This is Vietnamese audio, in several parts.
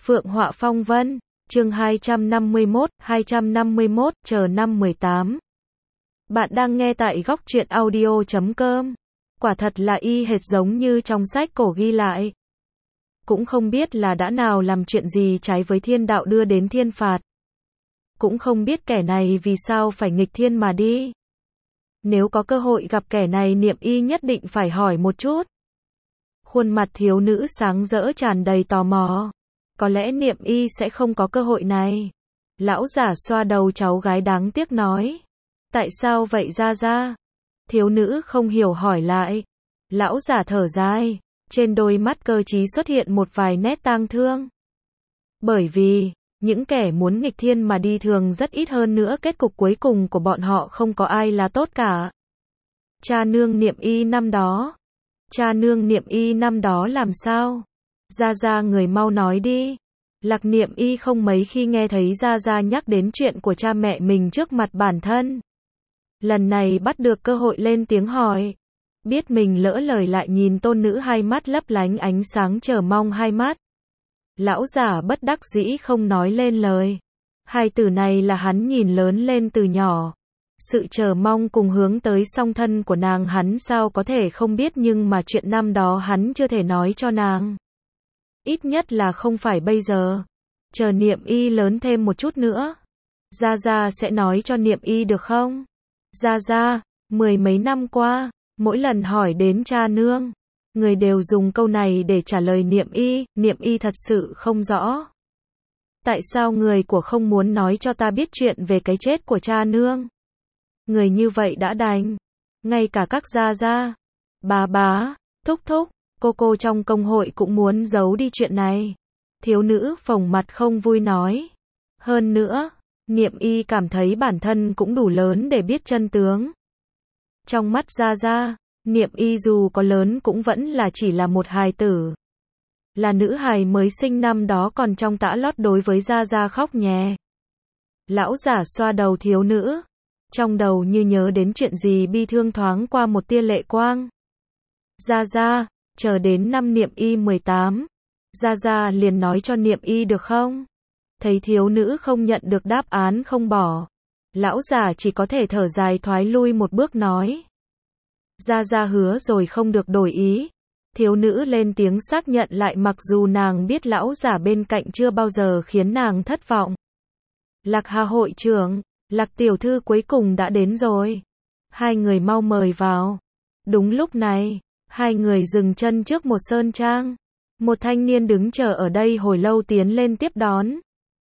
Phượng Họa Phong Vân, chương 251, chờ năm 18. Bạn đang nghe tại góc truyện audio.com. Quả thật là y hệt giống như trong sách cổ ghi lại. Cũng không biết là đã nào làm chuyện gì trái với thiên đạo đưa đến thiên phạt. Cũng không biết kẻ này vì sao phải nghịch thiên mà đi. Nếu có cơ hội gặp kẻ này Niệm Y nhất định phải hỏi một chút. Khuôn mặt thiếu nữ sáng rỡ tràn đầy tò mò. Có lẽ Niệm Y sẽ không có cơ hội này. Lão giả xoa đầu cháu gái đáng tiếc nói. Tại sao vậy ra ra? Thiếu nữ không hiểu hỏi lại. Lão giả thở dài. Trên đôi mắt cơ trí xuất hiện một vài nét tang thương. Bởi vì, những kẻ muốn nghịch thiên mà đi thường rất ít, hơn nữa kết cục cuối cùng của bọn họ không có ai là tốt cả. Cha nương Niệm Y năm đó. Cha nương Niệm Y năm đó làm sao? Gia Gia người mau nói đi. Lạc Niệm Y không mấy khi nghe thấy Gia Gia nhắc đến chuyện của cha mẹ mình trước mặt bản thân. Lần này bắt được cơ hội lên tiếng hỏi. Biết mình lỡ lời lại nhìn tôn nữ hai mắt lấp lánh ánh sáng chờ mong hai mắt. Lão giả bất đắc dĩ không nói lên lời. Hai từ này là hắn nhìn lớn lên từ nhỏ. Sự chờ mong cùng hướng tới song thân của nàng hắn sao có thể không biết, nhưng mà chuyện năm đó hắn chưa thể nói cho nàng. Ít nhất là không phải bây giờ. Chờ Niệm Y lớn thêm một chút nữa. Gia Gia sẽ nói cho Niệm Y được không? Gia Gia, mười mấy năm qua, mỗi lần hỏi đến cha nương, người đều dùng câu này để trả lời Niệm Y thật sự không rõ. Tại sao người của không muốn nói cho ta biết chuyện về cái chết của cha nương? Người như vậy đã đành. Ngay cả các gia gia, bá, thúc thúc, cô trong công hội cũng muốn giấu đi chuyện này. Thiếu nữ phồng mặt không vui nói. Hơn nữa, Niệm Y cảm thấy bản thân cũng đủ lớn để biết chân tướng. Trong mắt gia gia, Niệm Y dù có lớn cũng vẫn là chỉ là một hài tử. Là nữ hài mới sinh năm đó còn trong tã lót, đối với gia gia khóc nhè. Lão giả xoa đầu thiếu nữ. Trong đầu như nhớ đến chuyện gì bi thương, thoáng qua một tia lệ quang. Gia Gia, chờ đến năm Niệm Y 18. Gia Gia liền nói cho Niệm Y được không? Thấy thiếu nữ không nhận được đáp án không bỏ. Lão giả chỉ có thể thở dài thoái lui một bước nói. Gia Gia hứa rồi không được đổi ý. Thiếu nữ lên tiếng xác nhận lại, mặc dù nàng biết lão giả bên cạnh chưa bao giờ khiến nàng thất vọng. Lạc Hà hội trưởng, Lạc tiểu thư cuối cùng đã đến rồi. Hai người mau mời vào. Đúng lúc này, hai người dừng chân trước một sơn trang. Một thanh niên đứng chờ ở đây hồi lâu tiến lên tiếp đón.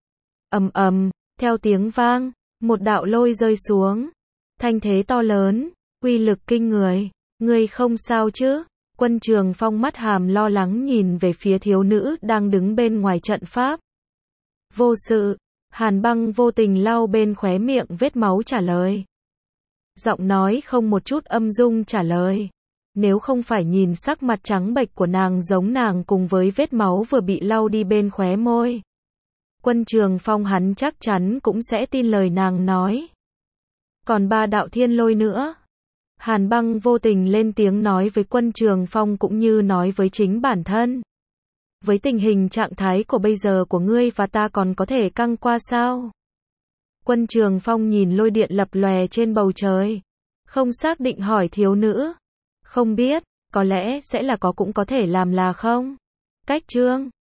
Ầm, theo tiếng vang, một đạo lôi rơi xuống. Thanh thế to lớn, uy lực kinh người. Ngươi không sao chứ? Quân Trường Phong mắt hàm lo lắng nhìn về phía thiếu nữ đang đứng bên ngoài trận pháp. Vô sự. Hàn Băng vô tình lau bên khóe miệng vết máu trả lời. Giọng nói không một chút âm dung trả lời. Nếu không phải nhìn sắc mặt trắng bệch của nàng giống nàng cùng với vết máu vừa bị lau đi bên khóe môi, Quân Trường Phong hắn chắc chắn cũng sẽ tin lời nàng nói. Còn ba đạo thiên lôi nữa. Hàn Băng vô tình lên tiếng nói với Quân Trường Phong cũng như nói với chính bản thân. Với tình hình trạng thái của bây giờ của ngươi và ta còn có thể căng qua sao? Quân Trường Phong nhìn lôi điện lập lòe trên bầu trời. Không xác định hỏi thiếu nữ. Không biết, có lẽ sẽ là có cũng có thể làm là không. Cách chương